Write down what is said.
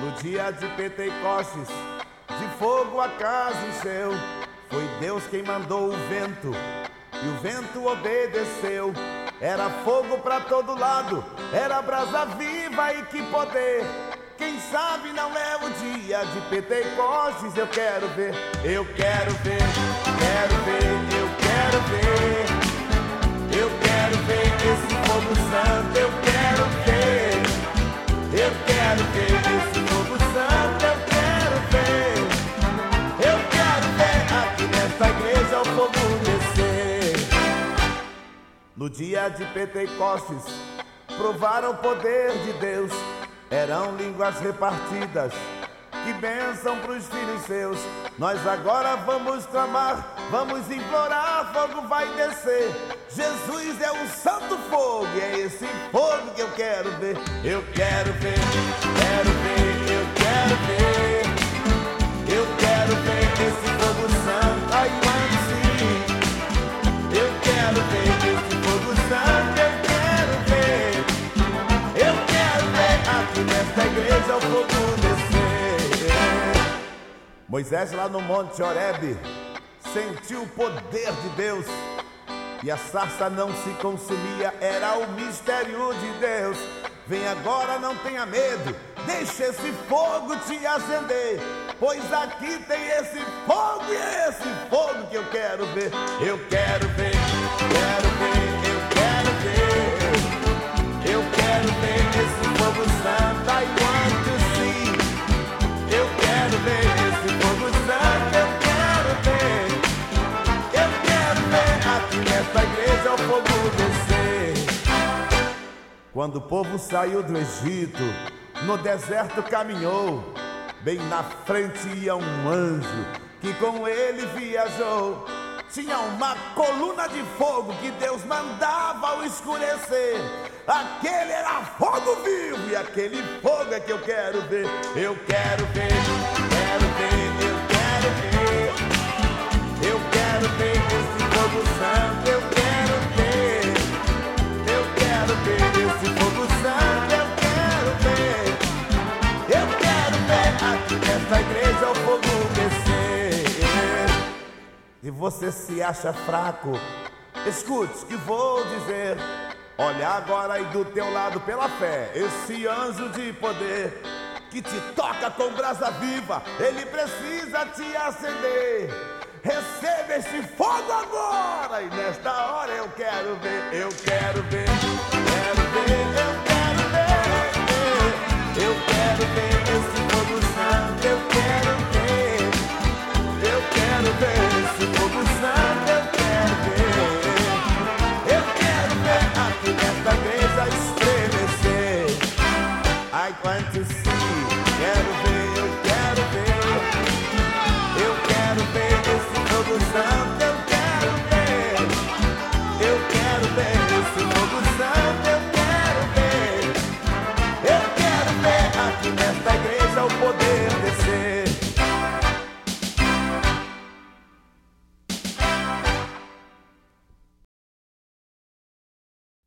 No dia de Pentecostes, de fogo a casa encheu. Foi Deus quem mandou o vento, e o vento obedeceu. Era fogo pra todo lado, era brasa viva e que poder. Quem sabe não é o dia de Pentecostes. Eu quero ver, eu quero ver, quero ver, eu quero ver. Eu quero ver esse fogo santo, eu quero ver. Eu quero ver esse fogo santo, eu quero ver. Eu quero ver aqui nesta igreja o fogo descer. No dia de Pentecostes, provaram o poder de Deus. Eram línguas repartidas, que bênção pros filhos seus. Nós agora vamos clamar, vamos implorar, fogo vai descer. Jesus é o santo fogo, e é esse fogo que eu quero ver. Eu quero ver, quero ver, eu quero ver. Eu quero ver esse fogo santo, ai sim. Eu quero ver esse fogo santo, eu quero ver. Eu quero ver aqui nesta igreja o fogo descer. Moisés lá no Monte Horebe sentiu o poder de Deus, e a sarça não se consumia, era o mistério de Deus. Vem agora, não tenha medo, deixa esse fogo te acender, pois aqui tem esse fogo, e é esse fogo que eu quero ver. Eu quero ver, quero ver, eu quero ver. Eu quero ver esse fogo santo, I want to see. Eu quero ver esse fogo santo, eu quero ver. Eu quero ver aqui nesta igreja o fogo descer. Quando o povo saiu do Egito, no deserto caminhou. Bem na frente ia um anjo, que com ele viajou. Tinha uma coluna de fogo que Deus mandava ao escurecer. Aquele era fogo vivo, e aquele fogo é que eu quero ver. Eu quero ver, quero ver, eu quero ver. Eu quero ver esse fogo santo, eu quero ver. Eu quero ver esse fogo santo, eu quero ver. Eu quero ver aqui nesta igreja o fogo descer. Se você se acha fraco, escute o que vou dizer. Olha agora aí do teu lado pela fé, esse anjo de poder que te toca com brasa viva, ele precisa te acender. Receba esse fogo agora, e nesta hora eu quero ver, eu quero ver, quero ver, eu quero ver.